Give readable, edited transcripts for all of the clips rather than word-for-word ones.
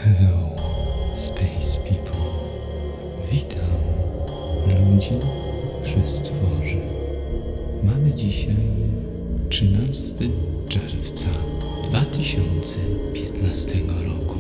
Hello, space people. Witam ludzi przestworzy. Mamy dzisiaj 13 czerwca 2015 roku.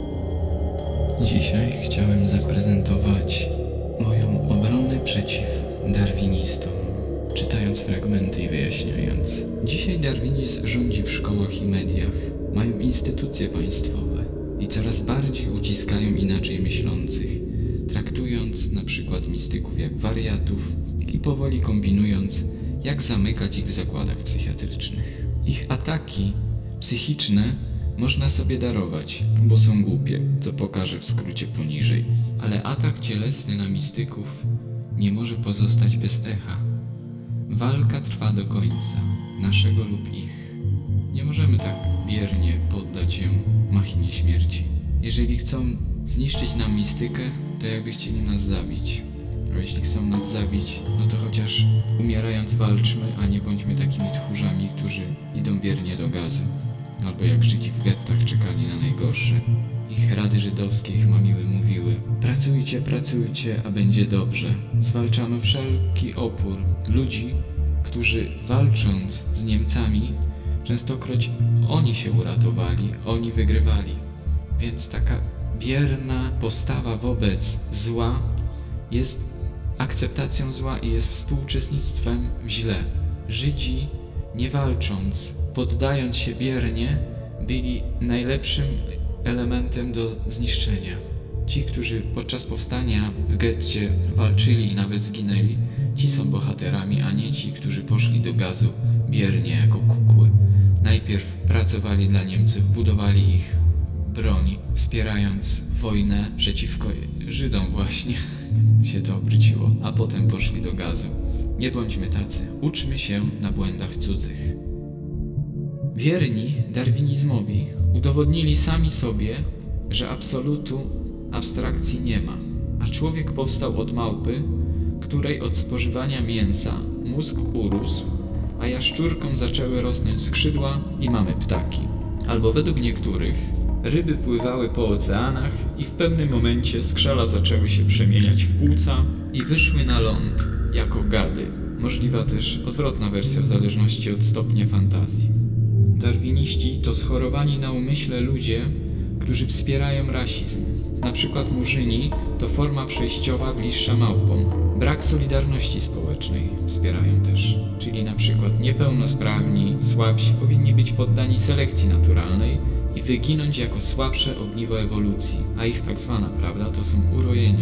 Dzisiaj chciałem zaprezentować moją obronę przeciw darwinistom, czytając fragmenty i wyjaśniając. Dzisiaj darwinizm rządzi w szkołach i mediach, mają instytucje państwowe i coraz bardziej uciskają inaczej myślących, traktując na przykład mistyków jak wariatów i powoli kombinując, jak zamykać ich w zakładach psychiatrycznych. Ich ataki psychiczne można sobie darować, bo są głupie, co pokażę w skrócie poniżej. Ale atak cielesny na mistyków nie może pozostać bez echa. Walka trwa do końca, naszego lub ich. Nie możemy tak biernie poddać się machinie śmierci. Jeżeli chcą zniszczyć nam mistykę, to jakby chcieli nas zabić. A jeśli chcą nas zabić, no to chociaż umierając walczmy, a nie bądźmy takimi tchórzami, którzy idą biernie do gazu. Albo jak Żydzi w gettach czekali na najgorsze. Ich rady żydowskie ich mamiły mówiły: pracujcie, pracujcie, a będzie dobrze. Zwalczano wszelki opór ludzi, którzy walcząc z Niemcami, częstokroć oni się uratowali, oni wygrywali. Więc taka bierna postawa wobec zła jest akceptacją zła i jest współuczestnictwem w źle. Żydzi, nie walcząc, poddając się biernie, byli najlepszym elementem do zniszczenia. Ci, którzy podczas powstania w getcie walczyli i nawet zginęli, ci są bohaterami, a nie ci, którzy poszli do gazu biernie jako kukły. Najpierw pracowali dla Niemców, budowali ich broń, wspierając wojnę przeciwko Żydom właśnie się to obróciło, a potem poszli do gazu. Nie bądźmy tacy, uczmy się na błędach cudzych. Wierni darwinizmowi udowodnili sami sobie, że absolutu abstrakcji nie ma, a człowiek powstał od małpy, której od spożywania mięsa mózg urósł, a jaszczurkom zaczęły rosnąć skrzydła i mamy ptaki. Albo według niektórych ryby pływały po oceanach i w pewnym momencie skrzela zaczęły się przemieniać w płuca i wyszły na ląd jako gady. Możliwa też odwrotna wersja w zależności od stopnia fantazji. Darwiniści to schorowani na umyśle ludzie, którzy wspierają rasizm. Na przykład murzyni to forma przejściowa bliższa małpom. Brak solidarności społecznej wspierają też. Czyli na przykład niepełnosprawni, słabsi powinni być poddani selekcji naturalnej i wyginąć jako słabsze ogniwo ewolucji, a ich tak zwana prawda to są urojenia.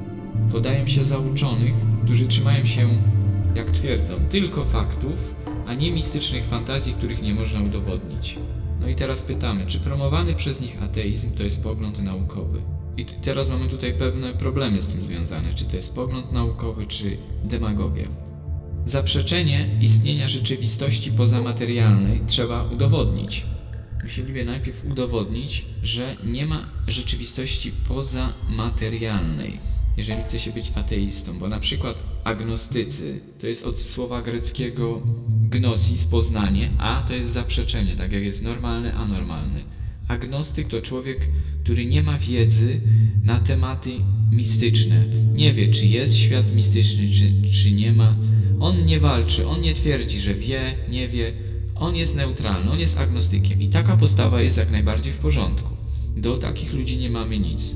Podają się za uczonych, którzy trzymają się, jak twierdzą, tylko faktów, a nie mistycznych fantazji, których nie można udowodnić. No i teraz pytamy, czy promowany przez nich ateizm to jest pogląd naukowy? I teraz mamy tutaj pewne problemy z tym związane, czy to jest pogląd naukowy, czy demagogia. Zaprzeczenie istnienia rzeczywistości pozamaterialnej trzeba udowodnić. Musieliby najpierw udowodnić, że nie ma rzeczywistości pozamaterialnej, jeżeli chce się być ateistą, bo na przykład agnostycy to jest od słowa greckiego gnosis, poznanie, a to jest zaprzeczenie, tak jak jest normalny, anormalny. Agnostyk to człowiek, który nie ma wiedzy na tematy mistyczne. Nie wie, czy jest świat mistyczny, czy nie ma. On nie walczy, on nie twierdzi, że wie, nie wie. On jest neutralny, on jest agnostykiem i taka postawa jest jak najbardziej w porządku. Do takich ludzi nie mamy nic.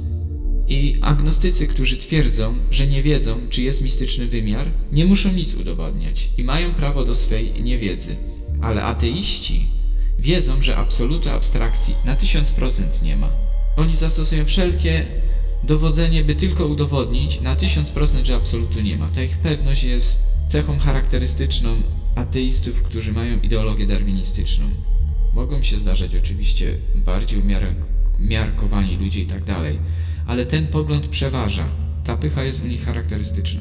I agnostycy, którzy twierdzą, że nie wiedzą, czy jest mistyczny wymiar, nie muszą nic udowadniać i mają prawo do swej niewiedzy. Ale ateiści wiedzą, że absolutu abstrakcji na 1000% nie ma. Oni zastosują wszelkie dowodzenie, by tylko udowodnić na 1000%, że absolutu nie ma. Ta ich pewność jest cechą charakterystyczną ateistów, którzy mają ideologię darwinistyczną. Mogą się zdarzać oczywiście bardziej umiarkowani ludzie i tak dalej, ale ten pogląd przeważa. Ta pycha jest u nich charakterystyczna.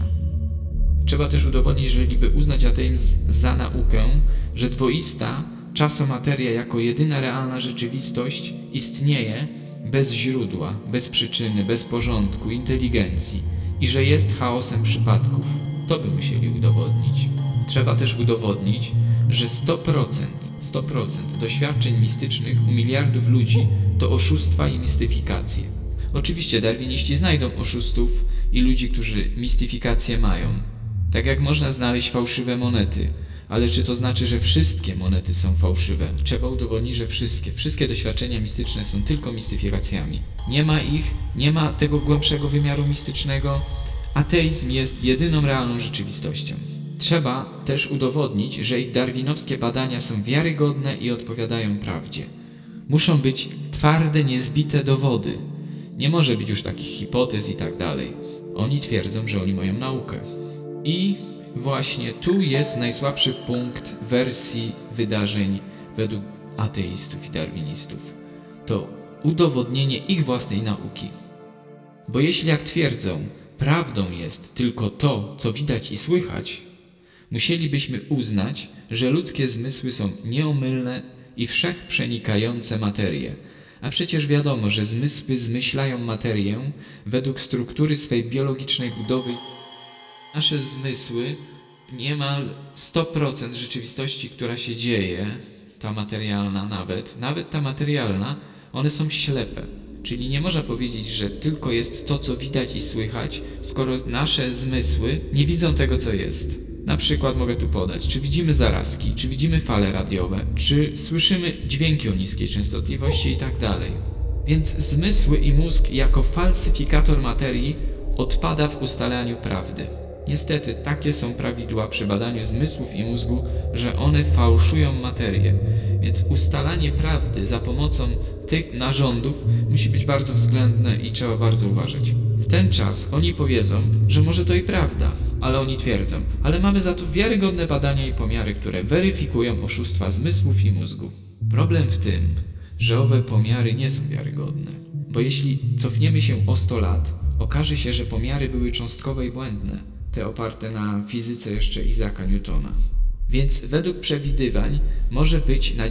Trzeba też udowodnić, jeżeli by uznać ateizm za naukę, że dwoista czasomateria jako jedyna realna rzeczywistość istnieje bez źródła, bez przyczyny, bez porządku, inteligencji i że jest chaosem przypadków. To by musieli udowodnić. Trzeba też udowodnić, że 100% 100% doświadczeń mistycznych u miliardów ludzi to oszustwa i mistyfikacje. Oczywiście darwiniści znajdą oszustów i ludzi, którzy mistyfikacje mają. Tak jak można znaleźć fałszywe monety. Ale czy to znaczy, że wszystkie monety są fałszywe? Trzeba udowodnić, że wszystkie doświadczenia mistyczne są tylko mistyfikacjami. Nie ma ich, nie ma tego głębszego wymiaru mistycznego. Ateizm jest jedyną realną rzeczywistością. Trzeba też udowodnić, że ich darwinowskie badania są wiarygodne i odpowiadają prawdzie. Muszą być twarde, niezbite dowody. Nie może być już takich hipotez i tak dalej. Oni twierdzą, że oni mają naukę. I właśnie tu jest najsłabszy punkt wersji wydarzeń według ateistów i darwinistów. To udowodnienie ich własnej nauki. Bo jeśli, jak twierdzą, prawdą jest tylko to, co widać i słychać, musielibyśmy uznać, że ludzkie zmysły są nieomylne i wszechprzenikające materię. A przecież wiadomo, że zmysły zmyślają materię według struktury swej biologicznej budowy. Nasze zmysły, niemal 100% rzeczywistości, która się dzieje, ta materialna nawet ta materialna, one są ślepe. Czyli nie można powiedzieć, że tylko jest to, co widać i słychać, skoro nasze zmysły nie widzą tego, co jest. Na przykład mogę tu podać, czy widzimy zarazki, czy widzimy fale radiowe, czy słyszymy dźwięki o niskiej częstotliwości i tak dalej. Więc zmysły i mózg jako falsyfikator materii odpada w ustalaniu prawdy. Niestety, takie są prawidła przy badaniu zmysłów i mózgu, że one fałszują materię. Więc ustalanie prawdy za pomocą tych narządów musi być bardzo względne i trzeba bardzo uważać. W ten czas oni powiedzą, że może to i prawda, ale oni twierdzą, ale mamy za to wiarygodne badania i pomiary, które weryfikują oszustwa zmysłów i mózgu. Problem w tym, że owe pomiary nie są wiarygodne, bo jeśli cofniemy się o 100 lat, okaże się, że pomiary były cząstkowe i błędne. Te oparte na fizyce jeszcze Isaaca Newtona. Więc według przewidywań może być na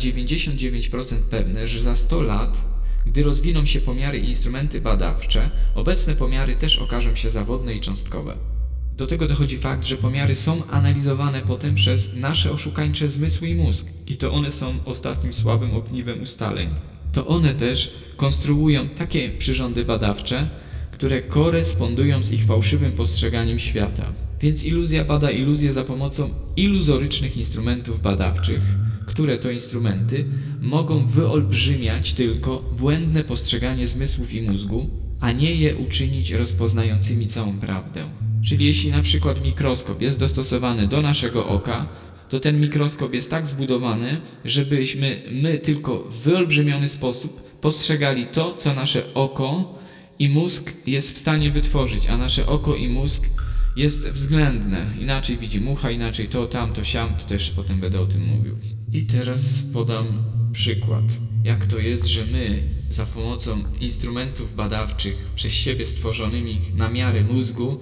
99% pewne, że za 100 lat, gdy rozwiną się pomiary i instrumenty badawcze, obecne pomiary też okażą się zawodne i cząstkowe. Do tego dochodzi fakt, że pomiary są analizowane potem przez nasze oszukańcze zmysły i mózg. I to one są ostatnim słabym ogniwem ustaleń. To one też konstruują takie przyrządy badawcze, które korespondują z ich fałszywym postrzeganiem świata. Więc iluzja bada iluzję za pomocą iluzorycznych instrumentów badawczych, które to instrumenty mogą wyolbrzymiać tylko błędne postrzeganie zmysłów i mózgu, a nie je uczynić rozpoznającymi całą prawdę. Czyli jeśli na przykład mikroskop jest dostosowany do naszego oka, to ten mikroskop jest tak zbudowany, żebyśmy my tylko w wyolbrzymiony sposób postrzegali to, co nasze oko i mózg jest w stanie wytworzyć, a nasze oko i mózg jest względne. Inaczej widzi mucha, inaczej to, tamto, siam, to też potem będę o tym mówił. I teraz podam przykład. Jak to jest, że my za pomocą instrumentów badawczych przez siebie stworzonymi na miarę mózgu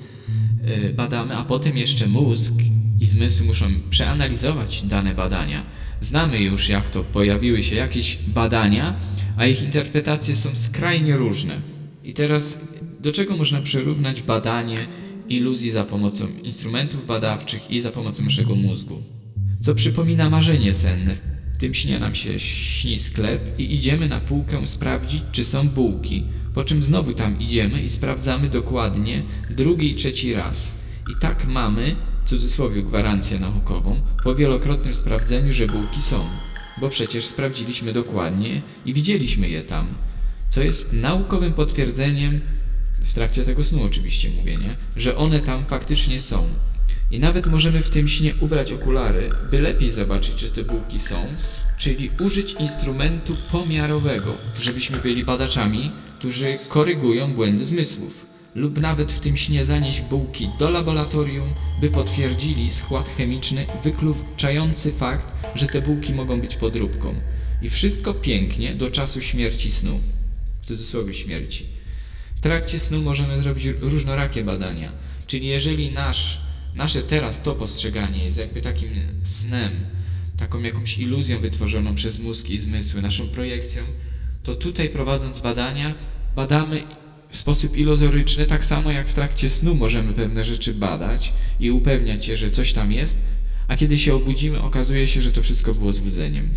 badamy, a potem jeszcze mózg i zmysły muszą przeanalizować dane badania. Znamy już, jak to pojawiły się jakieś badania, a ich interpretacje są skrajnie różne. I teraz do czego można przyrównać badanie iluzji za pomocą instrumentów badawczych i za pomocą naszego mózgu? Co przypomina marzenie senne. W tym śnie nam się śni sklep i idziemy na półkę sprawdzić, czy są bułki. Po czym znowu tam idziemy i sprawdzamy dokładnie drugi i trzeci raz. I tak mamy, w cudzysłowie, gwarancję naukową po wielokrotnym sprawdzeniu, że bułki są. Bo przecież sprawdziliśmy dokładnie i widzieliśmy je tam. Co jest naukowym potwierdzeniem, w trakcie tego snu oczywiście mówię, nie? Że one tam faktycznie są. I nawet możemy w tym śnie ubrać okulary, by lepiej zobaczyć, czy te bułki są, czyli użyć instrumentu pomiarowego, żebyśmy byli badaczami, którzy korygują błędy zmysłów. Lub nawet w tym śnie zanieść bułki do laboratorium, by potwierdzili skład chemiczny wykluczający fakt, że te bułki mogą być podróbką. I wszystko pięknie do czasu śmierci snu. W cudzysłowie śmierci. W trakcie snu możemy zrobić różnorakie badania. Czyli jeżeli nasze teraz to postrzeganie jest jakby takim snem, taką jakąś iluzją wytworzoną przez mózg i zmysły, naszą projekcją, to tutaj prowadząc badania, badamy w sposób iluzoryczny, tak samo jak w trakcie snu możemy pewne rzeczy badać i upewniać się, że coś tam jest, a kiedy się obudzimy, okazuje się, że to wszystko było złudzeniem.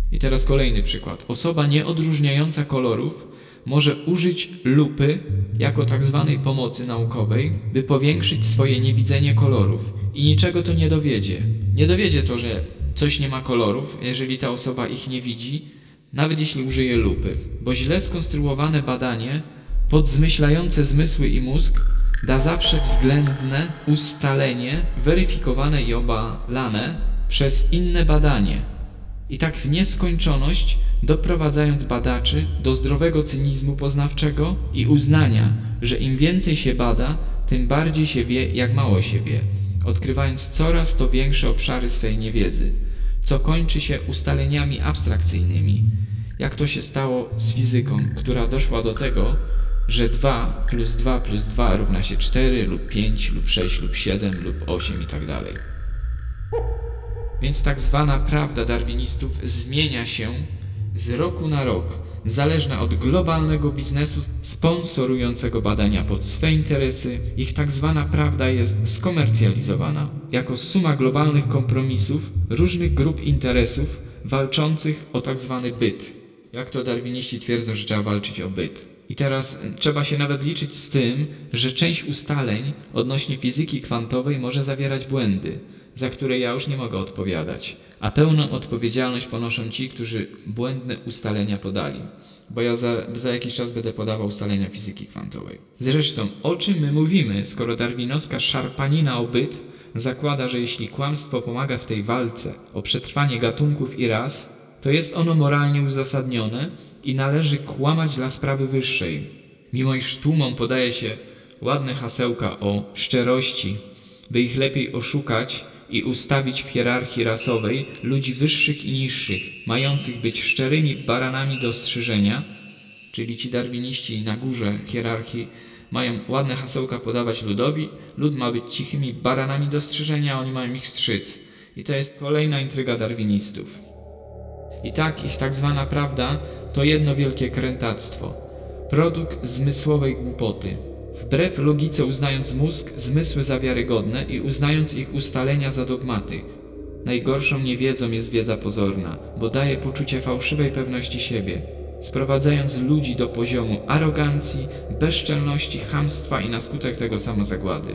I teraz kolejny przykład. Osoba nieodróżniająca kolorów może użyć lupy jako tak zwanej pomocy naukowej, by powiększyć swoje niewidzenie kolorów i niczego to nie dowiedzie. Nie dowiedzie to, że coś nie ma kolorów, jeżeli ta osoba ich nie widzi, nawet jeśli użyje lupy, bo źle skonstruowane badanie podzmyślające zmysły i mózg da zawsze względne ustalenie weryfikowane i obalane przez inne badanie. I tak w nieskończoność, doprowadzając badaczy do zdrowego cynizmu poznawczego i uznania, że im więcej się bada, tym bardziej się wie, jak mało się wie, odkrywając coraz to większe obszary swej niewiedzy, co kończy się ustaleniami abstrakcyjnymi, jak to się stało z fizyką, która doszła do tego, że 2 plus 2 plus 2 równa się 4 lub 5 lub 6 lub 7 lub 8 i tak dalej. Więc tak zwana prawda darwinistów zmienia się z roku na rok, zależna od globalnego biznesu sponsorującego badania pod swe interesy. Ich tak zwana prawda jest skomercjalizowana jako suma globalnych kompromisów różnych grup interesów walczących o tak zwany byt. Jak to darwiniści twierdzą, że trzeba walczyć o byt. I teraz trzeba się nawet liczyć z tym, że część ustaleń odnośnie fizyki kwantowej może zawierać błędy, za które ja już nie mogę odpowiadać, a pełną odpowiedzialność ponoszą ci, którzy błędne ustalenia podali, bo ja za jakiś czas będę podawał ustalenia fizyki kwantowej. Zresztą, o czym my mówimy, skoro darwinowska szarpanina o byt zakłada, że jeśli kłamstwo pomaga w tej walce o przetrwanie gatunków i ras, to jest ono moralnie uzasadnione i należy kłamać dla sprawy wyższej. Mimo iż tłumom podaje się ładne hasełka o szczerości, by ich lepiej oszukać i ustawić w hierarchii rasowej ludzi wyższych i niższych, mających być szczerymi baranami do strzyżenia, czyli ci darwiniści na górze hierarchii mają ładne hasełka podawać ludowi, lud ma być cichymi baranami do strzyżenia, a oni mają ich strzyc. I to jest kolejna intryga darwinistów. I tak ich tak zwana prawda to jedno wielkie krętactwo, produkt zmysłowej głupoty. Wbrew logice uznając mózg, zmysły za wiarygodne i uznając ich ustalenia za dogmaty. Najgorszą niewiedzą jest wiedza pozorna, bo daje poczucie fałszywej pewności siebie, sprowadzając ludzi do poziomu arogancji, bezczelności, chamstwa i na skutek tego samozagłady.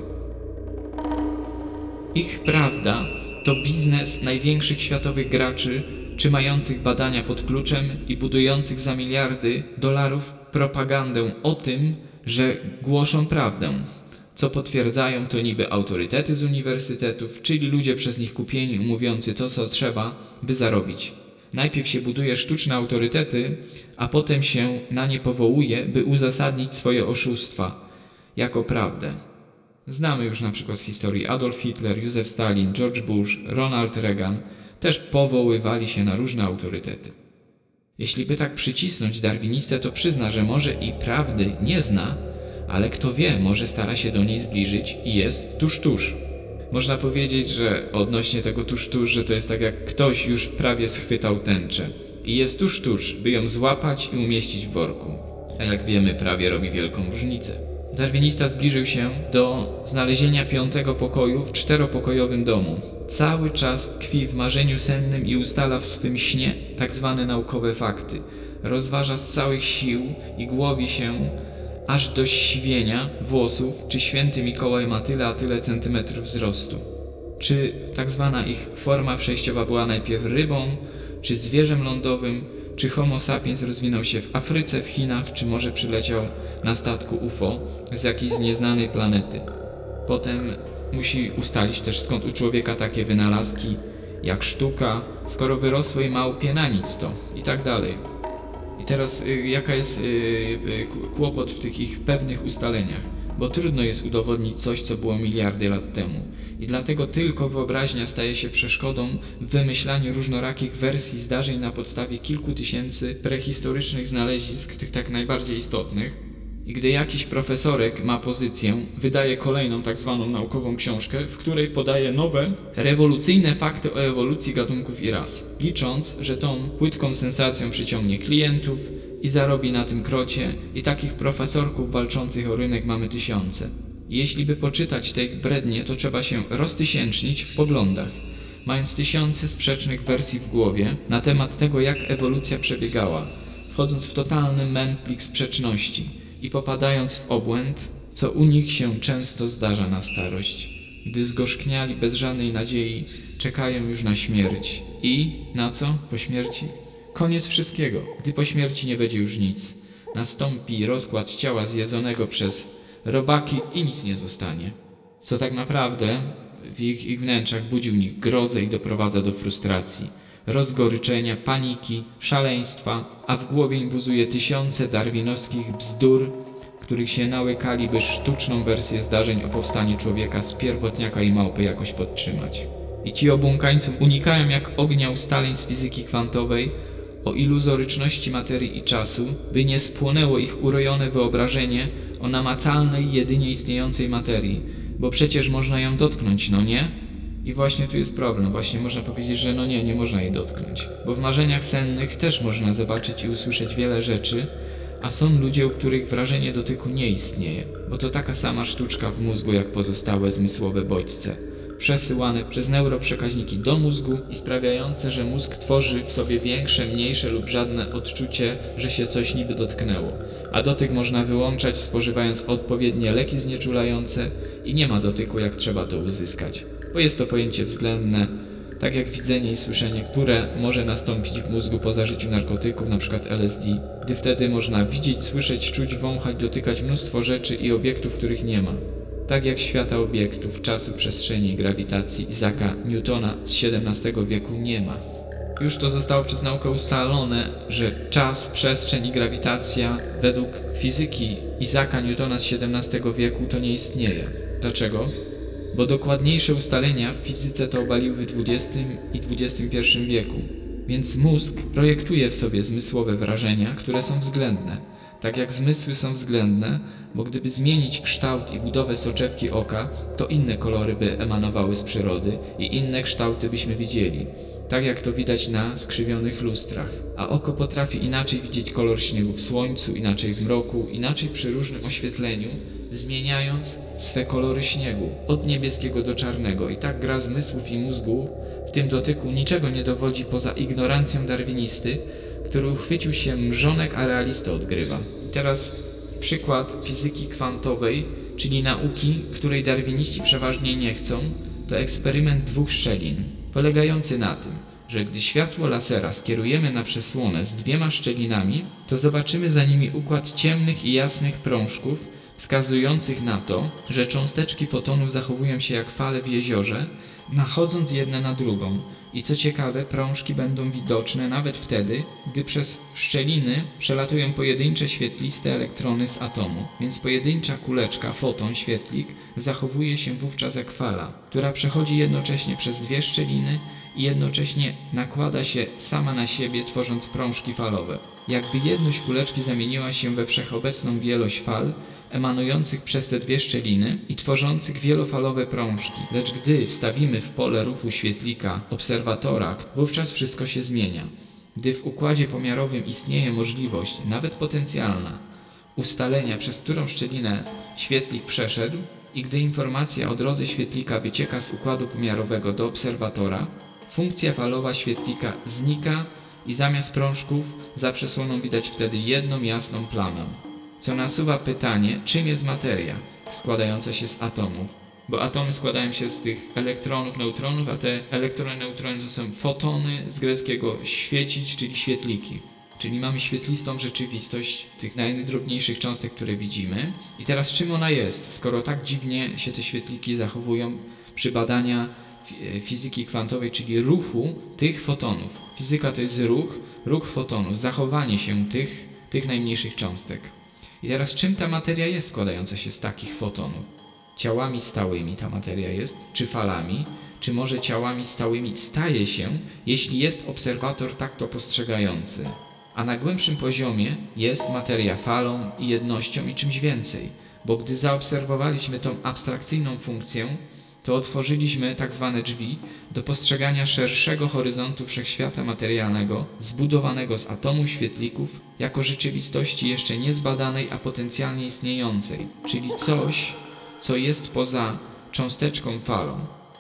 Ich prawda to biznes największych światowych graczy, trzymających badania pod kluczem i budujących za miliardy dolarów propagandę o tym, że głoszą prawdę, co potwierdzają to niby autorytety z uniwersytetów, czyli ludzie przez nich kupieni, mówiący to, co trzeba, by zarobić. Najpierw się buduje sztuczne autorytety, a potem się na nie powołuje, by uzasadnić swoje oszustwa jako prawdę. Znamy już na przykład z historii Adolf Hitler, Józef Stalin, George Bush, Ronald Reagan też powoływali się na różne autorytety. Jeśli by tak przycisnąć darwinistę, to przyzna, że może i prawdy nie zna, ale kto wie, może stara się do niej zbliżyć i jest tuż. Można powiedzieć, że odnośnie tego tuż, że to jest tak jak ktoś już prawie schwytał tęczę i jest tuż, by ją złapać i umieścić w worku. A jak wiemy, prawie robi wielką różnicę. Darwinista zbliżył się do znalezienia 5. pokoju w 4-pokojowym domu. Cały czas tkwi w marzeniu sennym i ustala w swym śnie tak zwane naukowe fakty. Rozważa z całych sił i głowi się aż do siwienia włosów, czy święty Mikołaj ma tyle a tyle centymetrów wzrostu. Czy tak zwana ich forma przejściowa była najpierw rybą, czy zwierzem lądowym, czy homo sapiens rozwinął się w Afryce, w Chinach, czy może przyleciał na statku UFO z jakiejś nieznanej planety. Potem musi ustalić też, skąd u człowieka takie wynalazki jak sztuka, skoro wyrosłej małpie na nic to i tak dalej. I teraz jaka jest kłopot w tych ich pewnych ustaleniach? Bo trudno jest udowodnić coś, co było miliardy lat temu. I dlatego tylko wyobraźnia staje się przeszkodą w wymyślaniu różnorakich wersji zdarzeń na podstawie kilku tysięcy prehistorycznych znalezisk, tych tak najbardziej istotnych. I gdy jakiś profesorek ma pozycję, wydaje kolejną tak zwaną naukową książkę, w której podaje nowe, rewolucyjne fakty o ewolucji gatunków i ras, licząc, że tą płytką sensacją przyciągnie klientów i zarobi na tym krocie, i takich profesorków walczących o rynek mamy tysiące. I jeśli by poczytać te ich brednie, to trzeba się roztysięcznić w poglądach, mając tysiące sprzecznych wersji w głowie na temat tego, jak ewolucja przebiegała, wchodząc w totalny mętlik sprzeczności i popadając w obłęd, co u nich się często zdarza na starość, gdy zgorzkniali bez żadnej nadziei, czekają już na śmierć. I na co po śmierci? Koniec wszystkiego, gdy po śmierci nie będzie już nic. Nastąpi rozkład ciała zjedzonego przez robaki i nic nie zostanie. Co tak naprawdę w ich wnętrzach budzi w nich grozę i doprowadza do frustracji, rozgoryczenia, paniki, szaleństwa, a w głowie im buzuje tysiące darwinowskich bzdur, których się nałykali, by sztuczną wersję zdarzeń o powstaniu człowieka z pierwotniaka i małpy jakoś podtrzymać. I ci obłąkańcy unikają jak ognia ustaleń z fizyki kwantowej o iluzoryczności materii i czasu, by nie spłonęło ich urojone wyobrażenie o namacalnej, jedynie istniejącej materii, bo przecież można ją dotknąć, no nie? I właśnie tu jest problem, właśnie można powiedzieć, że no nie można jej dotknąć, bo w marzeniach sennych też można zobaczyć i usłyszeć wiele rzeczy, a są ludzie, u których wrażenie dotyku nie istnieje, bo to taka sama sztuczka w mózgu jak pozostałe zmysłowe bodźce, przesyłane przez neuroprzekaźniki do mózgu i sprawiające, że mózg tworzy w sobie większe, mniejsze lub żadne odczucie, że się coś niby dotknęło. A dotyk można wyłączać, spożywając odpowiednie leki znieczulające i nie ma dotyku, jak trzeba to uzyskać, bo jest to pojęcie względne, tak jak widzenie i słyszenie, które może nastąpić w mózgu po zażyciu narkotyków, np. LSD, gdy wtedy można widzieć, słyszeć, czuć, wąchać, dotykać mnóstwo rzeczy i obiektów, których nie ma. Tak jak świata obiektów, czasu, przestrzeni i grawitacji Isaaca Newtona z XVII wieku nie ma. Już to zostało przez naukę ustalone, że czas, przestrzeń i grawitacja według fizyki Isaaca Newtona z XVII wieku to nie istnieje. Dlaczego? Bo dokładniejsze ustalenia w fizyce to obaliły w XX i XXI wieku. Więc mózg projektuje w sobie zmysłowe wrażenia, które są względne. Tak jak zmysły są względne, bo gdyby zmienić kształt i budowę soczewki oka, to inne kolory by emanowały z przyrody i inne kształty byśmy widzieli. Tak jak to widać na skrzywionych lustrach. A oko potrafi inaczej widzieć kolor śniegu w słońcu, inaczej w mroku, inaczej przy różnym oświetleniu, zmieniając swe kolory śniegu, od niebieskiego do czarnego. I tak gra zmysłów i mózgu w tym dotyku niczego nie dowodzi poza ignorancją darwinisty, który uchwycił się mrzonek, a realista odgrywa. I teraz przykład fizyki kwantowej, czyli nauki, której darwiniści przeważnie nie chcą, to eksperyment dwóch szczelin, polegający na tym, że gdy światło lasera skierujemy na przesłonę z dwiema szczelinami, to zobaczymy za nimi układ ciemnych i jasnych prążków, wskazujących na to, że cząsteczki fotonów zachowują się jak fale w jeziorze, nachodząc jedna na drugą. I co ciekawe, prążki będą widoczne nawet wtedy, gdy przez szczeliny przelatują pojedyncze świetliste elektrony z atomu. Więc pojedyncza kuleczka, foton, świetlik, zachowuje się wówczas jak fala, która przechodzi jednocześnie przez dwie szczeliny i jednocześnie nakłada się sama na siebie, tworząc prążki falowe. Jakby jedność kuleczki zamieniła się we wszechobecną wielość fal, emanujących przez te dwie szczeliny i tworzących wielofalowe prążki. Lecz gdy wstawimy w pole ruchu świetlika obserwatora, wówczas wszystko się zmienia. Gdy w układzie pomiarowym istnieje możliwość, nawet potencjalna, ustalenia, przez którą szczelinę świetlik przeszedł i gdy informacja o drodze świetlika wycieka z układu pomiarowego do obserwatora, funkcja falowa świetlika znika i zamiast prążków za przesłoną widać wtedy jedną jasną plamę. Co nasuwa pytanie, czym jest materia składająca się z atomów? Bo atomy składają się z tych elektronów, neutronów, a te elektrony, neutrony to są fotony, z greckiego świecić, czyli świetliki. Czyli mamy świetlistą rzeczywistość tych najdrobniejszych cząstek, które widzimy. I teraz czym ona jest, skoro tak dziwnie się te świetliki zachowują przy badaniu fizyki kwantowej, czyli ruchu tych fotonów. Fizyka to jest ruch fotonów, zachowanie się tych najmniejszych cząstek. I teraz czym ta materia jest składająca się z takich fotonów? Ciałami stałymi ta materia jest, czy falami, czy może ciałami stałymi staje się, jeśli jest obserwator tak to postrzegający. A na głębszym poziomie jest materia falą i jednością i czymś więcej, bo gdy zaobserwowaliśmy tą abstrakcyjną funkcję, to otworzyliśmy tak zwane drzwi do postrzegania szerszego horyzontu wszechświata materialnego, zbudowanego z atomu świetlików, jako rzeczywistości jeszcze niezbadanej, a potencjalnie istniejącej, czyli coś, co jest poza cząsteczką falą.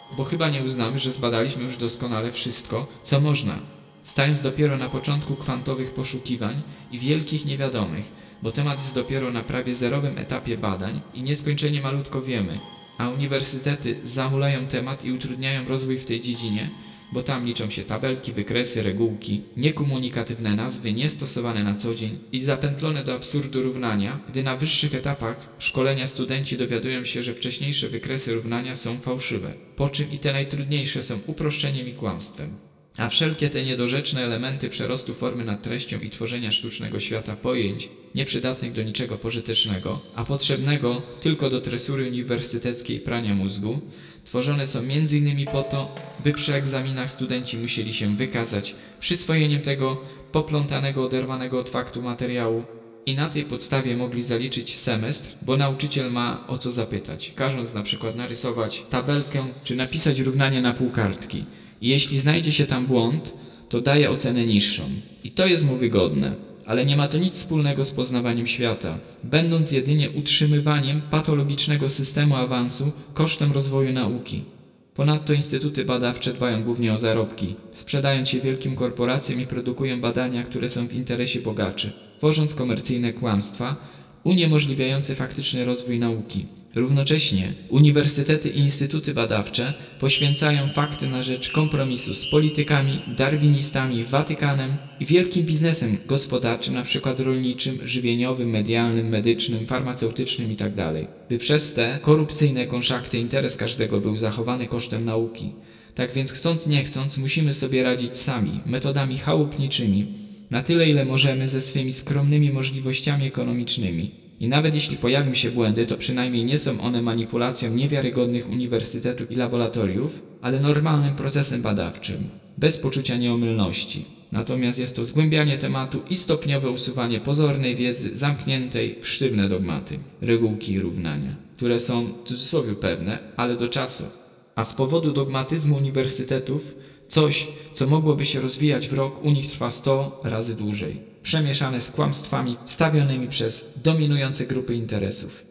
Bo chyba nie uznamy, że zbadaliśmy już doskonale wszystko, co można, stając dopiero na początku kwantowych poszukiwań i wielkich niewiadomych, bo temat jest dopiero na prawie zerowym etapie badań i nieskończenie malutko wiemy, a uniwersytety zamulają temat i utrudniają rozwój w tej dziedzinie, bo tam liczą się tabelki, wykresy, regułki, niekomunikatywne nazwy, niestosowane na co dzień i zapętlone do absurdu równania, gdy na wyższych etapach szkolenia studenci dowiadują się, że wcześniejsze wykresy równania są fałszywe, po czym i te najtrudniejsze są uproszczeniem i kłamstwem. A wszelkie te niedorzeczne elementy przerostu formy nad treścią i tworzenia sztucznego świata pojęć, nieprzydatnych do niczego pożytecznego, a potrzebnego tylko do tresury uniwersyteckiej prania mózgu, tworzone są m.in. po to, by przy egzaminach studenci musieli się wykazać przyswojeniem tego poplątanego, oderwanego od faktu materiału i na tej podstawie mogli zaliczyć semestr, bo nauczyciel ma o co zapytać, każąc na przykład narysować tabelkę czy napisać równanie na pół kartki. I jeśli znajdzie się tam błąd, to daje ocenę niższą. I to jest mu wygodne, ale nie ma to nic wspólnego z poznawaniem świata, będąc jedynie utrzymywaniem patologicznego systemu awansu kosztem rozwoju nauki. Ponadto instytuty badawcze dbają głównie o zarobki, sprzedając się wielkim korporacjom i produkują badania, które są w interesie bogaczy, tworząc komercyjne kłamstwa, uniemożliwiające faktyczny rozwój nauki. Równocześnie uniwersytety i instytuty badawcze poświęcają fakty na rzecz kompromisu z politykami, darwinistami, Watykanem i wielkim biznesem gospodarczym, np. rolniczym, żywieniowym, medialnym, medycznym, farmaceutycznym itd. By przez te korupcyjne konszachty interes każdego był zachowany kosztem nauki. Tak więc chcąc nie chcąc musimy sobie radzić sami, metodami chałupniczymi, na tyle ile możemy ze swymi skromnymi możliwościami ekonomicznymi. I nawet jeśli pojawią się błędy, to przynajmniej nie są one manipulacją niewiarygodnych uniwersytetów i laboratoriów, ale normalnym procesem badawczym, bez poczucia nieomylności. Natomiast jest to zgłębianie tematu i stopniowe usuwanie pozornej wiedzy zamkniętej w sztywne dogmaty, regułki i równania, które są w cudzysłowie pewne, ale do czasu. A z powodu dogmatyzmu uniwersytetów, coś, co mogłoby się rozwijać w rok, u nich trwa 100 razy dłużej, przemieszane z kłamstwami wstawionymi przez dominujące grupy interesów.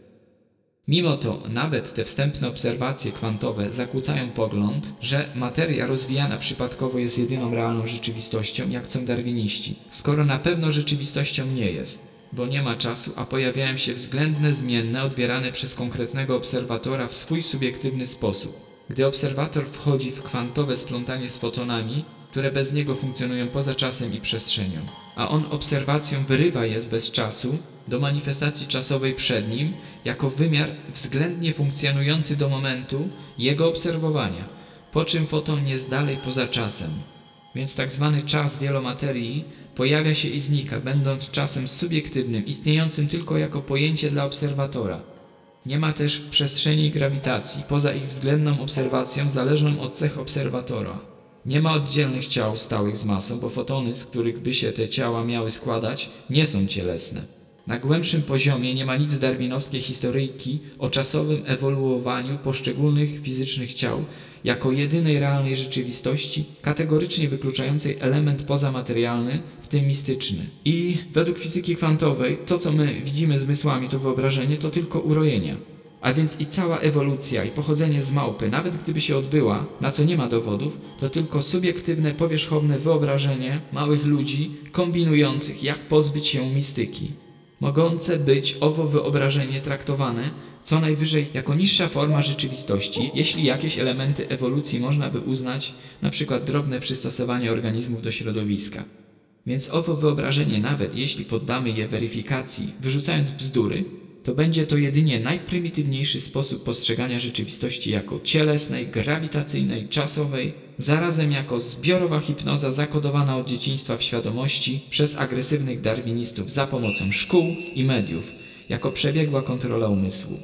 Mimo to nawet te wstępne obserwacje kwantowe zakłócają pogląd, że materia rozwijana przypadkowo jest jedyną realną rzeczywistością, jak chcą darwiniści, skoro na pewno rzeczywistością nie jest, bo nie ma czasu, a pojawiają się względne zmienne odbierane przez konkretnego obserwatora w swój subiektywny sposób. Gdy obserwator wchodzi w kwantowe splątanie z fotonami, które bez niego funkcjonują poza czasem i przestrzenią, a on obserwacją wyrywa je z bezczasu do manifestacji czasowej przed nim, jako wymiar względnie funkcjonujący do momentu jego obserwowania, po czym foton jest dalej poza czasem. Więc tak zwany czas wielomaterii pojawia się i znika, będąc czasem subiektywnym, istniejącym tylko jako pojęcie dla obserwatora. Nie ma też przestrzeni i grawitacji, poza ich względną obserwacją zależną od cech obserwatora. Nie ma oddzielnych ciał stałych z masą, bo fotony, z których by się te ciała miały składać, nie są cielesne. Na głębszym poziomie nie ma nic z darwinowskiej historyjki o czasowym ewoluowaniu poszczególnych fizycznych ciał jako jedynej realnej rzeczywistości, kategorycznie wykluczającej element pozamaterialny, w tym mistyczny. I według fizyki kwantowej to, co my widzimy zmysłami, to wyobrażenie, to tylko urojenia. A więc i cała ewolucja i pochodzenie z małpy, nawet gdyby się odbyła, na co nie ma dowodów, to tylko subiektywne, powierzchowne wyobrażenie małych ludzi kombinujących, jak pozbyć się mistyki. Mogące być owo wyobrażenie traktowane co najwyżej jako niższa forma rzeczywistości, jeśli jakieś elementy ewolucji można by uznać, np. drobne przystosowanie organizmów do środowiska. Więc owo wyobrażenie, nawet jeśli poddamy je weryfikacji, wyrzucając bzdury, to będzie to jedynie najprymitywniejszy sposób postrzegania rzeczywistości jako cielesnej, grawitacyjnej, czasowej, zarazem jako zbiorowa hipnoza zakodowana od dzieciństwa w świadomości przez agresywnych darwinistów za pomocą szkół i mediów, jako przebiegła kontrola umysłu.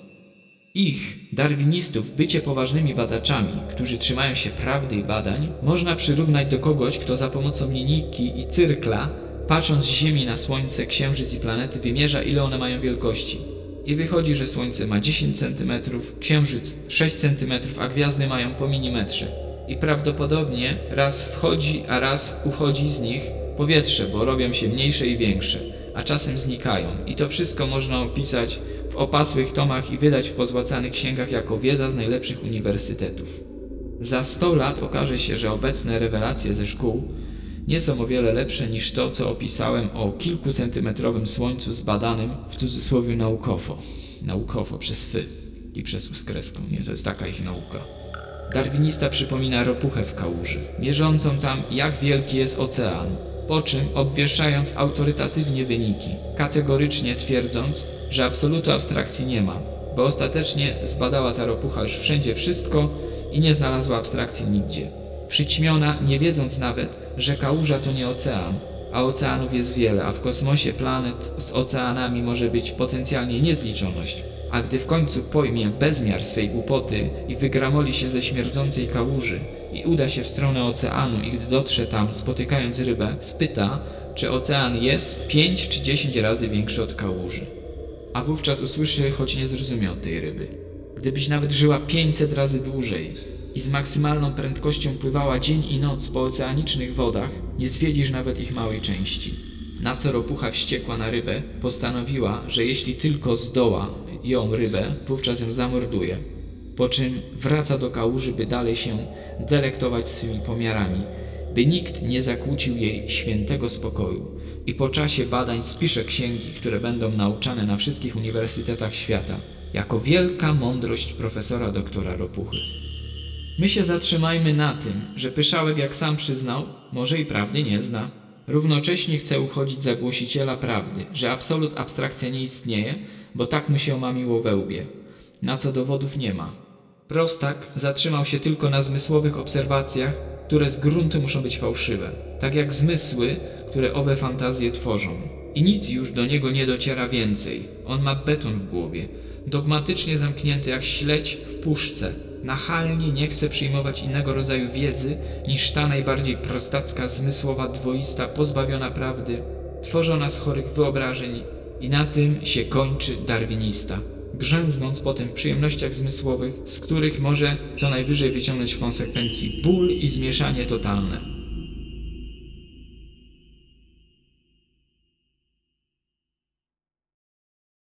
Ich, darwinistów, bycie poważnymi badaczami, którzy trzymają się prawdy i badań, można przyrównać do kogoś, kto za pomocą linijki i cyrkla, patrząc z Ziemi na Słońce, Księżyc i planety, wymierza, ile one mają wielkości. I wychodzi, że Słońce ma 10 cm, Księżyc 6 cm, a gwiazdy mają po milimetrze. I prawdopodobnie raz wchodzi, a raz uchodzi z nich powietrze, bo robią się mniejsze i większe, a czasem znikają. I to wszystko można opisać w opasłych tomach i wydać w pozłacanych księgach jako wiedza z najlepszych uniwersytetów. Za 100 lat okaże się, że obecne rewelacje ze szkół nie są o wiele lepsze niż to, co opisałem o kilkucentymetrowym słońcu zbadanym w cudzysłowie naukowo. Naukowo przez fy i przez u z kreską, nie, to jest taka ich nauka. Darwinista przypomina ropuchę w kałuży, mierzącą tam, jak wielki jest ocean, po czym obwieszczając autorytatywnie wyniki, kategorycznie twierdząc, że absolutu abstrakcji nie ma, bo ostatecznie zbadała ta ropucha już wszędzie wszystko i nie znalazła abstrakcji nigdzie. Przyćmiona, nie wiedząc nawet, że kałuża to nie ocean, a oceanów jest wiele, a w kosmosie planet z oceanami może być potencjalnie niezliczoność. A gdy w końcu pojmie bezmiar swej głupoty i wygramoli się ze śmierdzącej kałuży i uda się w stronę oceanu i gdy dotrze tam, spotykając rybę, spyta, czy ocean jest 5 czy 10 razy większy od kałuży. A wówczas usłyszy, choć nie zrozumie od tej ryby: gdybyś nawet żyła 500 razy dłużej i z maksymalną prędkością pływała dzień i noc po oceanicznych wodach, nie zwiedzisz nawet ich małej części. Na co ropucha wściekła na rybę postanowiła, że jeśli tylko zdoła ją rybę, wówczas ją zamorduje. Po czym wraca do kałuży, by dalej się delektować swymi pomiarami, by nikt nie zakłócił jej świętego spokoju. I po czasie badań spisze księgi, które będą nauczane na wszystkich uniwersytetach świata, jako wielka mądrość profesora doktora Ropuchy. My się zatrzymajmy na tym, że Pyszałek, jak sam przyznał, może i prawdy nie zna. Równocześnie chce uchodzić za głosiciela prawdy, że absolut abstrakcja nie istnieje, bo tak mu się omamiło we łbie, na co dowodów nie ma. Prostak zatrzymał się tylko na zmysłowych obserwacjach, które z gruntu muszą być fałszywe, tak jak zmysły, które owe fantazje tworzą. I nic już do niego nie dociera więcej. On ma beton w głowie, dogmatycznie zamknięty jak śledź w puszce. Nachalnie nie chce przyjmować innego rodzaju wiedzy niż ta najbardziej prostacka, zmysłowa, dwoista, pozbawiona prawdy, tworzona z chorych wyobrażeń, i na tym się kończy darwinista, grzęznąc potem w przyjemnościach zmysłowych, z których może co najwyżej wyciągnąć w konsekwencji ból i zmieszanie totalne.